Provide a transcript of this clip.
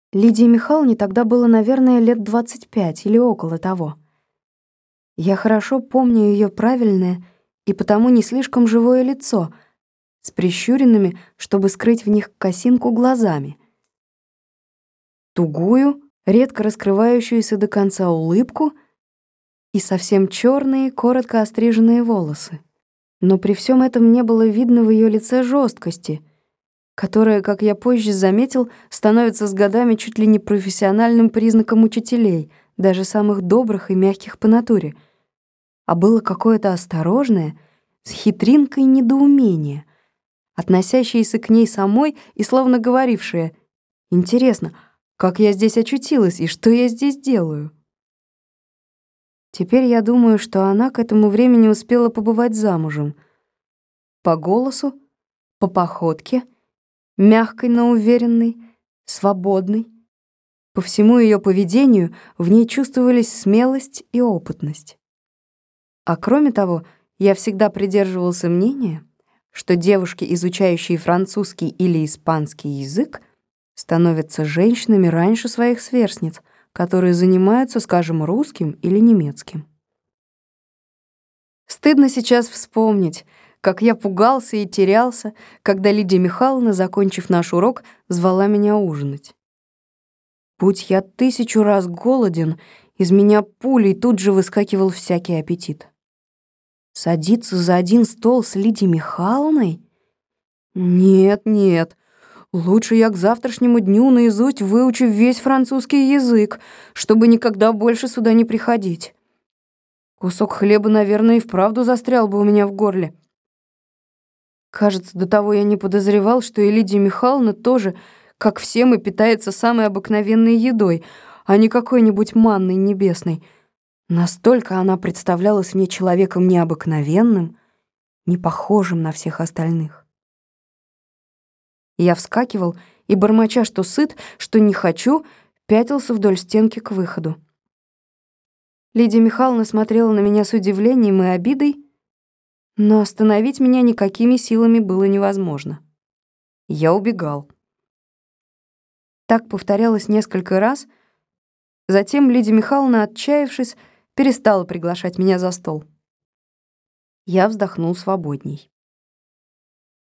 Лидии Михайловне тогда было, наверное, лет 25 или около того. Я хорошо помню ее правильное и потому не слишком живое лицо, с прищуренными, чтобы скрыть в них косинку, глазами, тугую, редко раскрывающуюся до конца улыбку и совсем черные, коротко остриженные волосы. Но при всем этом не было видно в ее лице жесткости, которая, как я позже заметил, становится с годами чуть ли не профессиональным признаком учителей, даже самых добрых и мягких по натуре. А было какое-то осторожное, с хитринкой недоумение, относящееся к ней самой и словно говорившее: «Интересно, как я здесь очутилась и что я здесь делаю?» Теперь я думаю, что она к этому времени успела побывать замужем. По голосу, по походке, мягкой, но уверенной, свободной. По всему ее поведению в ней чувствовались смелость и опытность. А кроме того, я всегда придерживался мнения, что девушки, изучающие французский или испанский язык, становятся женщинами раньше своих сверстниц, которые занимаются, скажем, русским или немецким. Стыдно сейчас вспомнить, как я пугался и терялся, когда Лидия Михайловна, закончив наш урок, звала меня ужинать. Будь я 1000 раз голоден, из меня пулей тут же выскакивал всякий аппетит. Садиться за один стол с Лидией Михайловной? Нет, нет. Лучше я к завтрашнему дню наизусть выучу весь французский язык, чтобы никогда больше сюда не приходить. Кусок хлеба, наверное, и вправду застрял бы у меня в горле. Кажется, до того я не подозревал, что и Лидия Михайловна тоже, как все мы, питается самой обыкновенной едой, а не какой-нибудь манной небесной. Настолько она представлялась мне человеком необыкновенным, не похожим на всех остальных. Я вскакивал и, бормоча, что сыт, что не хочу, пятился вдоль стенки к выходу. Лидия Михайловна смотрела на меня с удивлением и обидой, но остановить меня никакими силами было невозможно. Я убегал. Так повторялось несколько раз. Затем Лидия Михайловна, отчаявшись, перестала приглашать меня за стол. Я вздохнул свободней.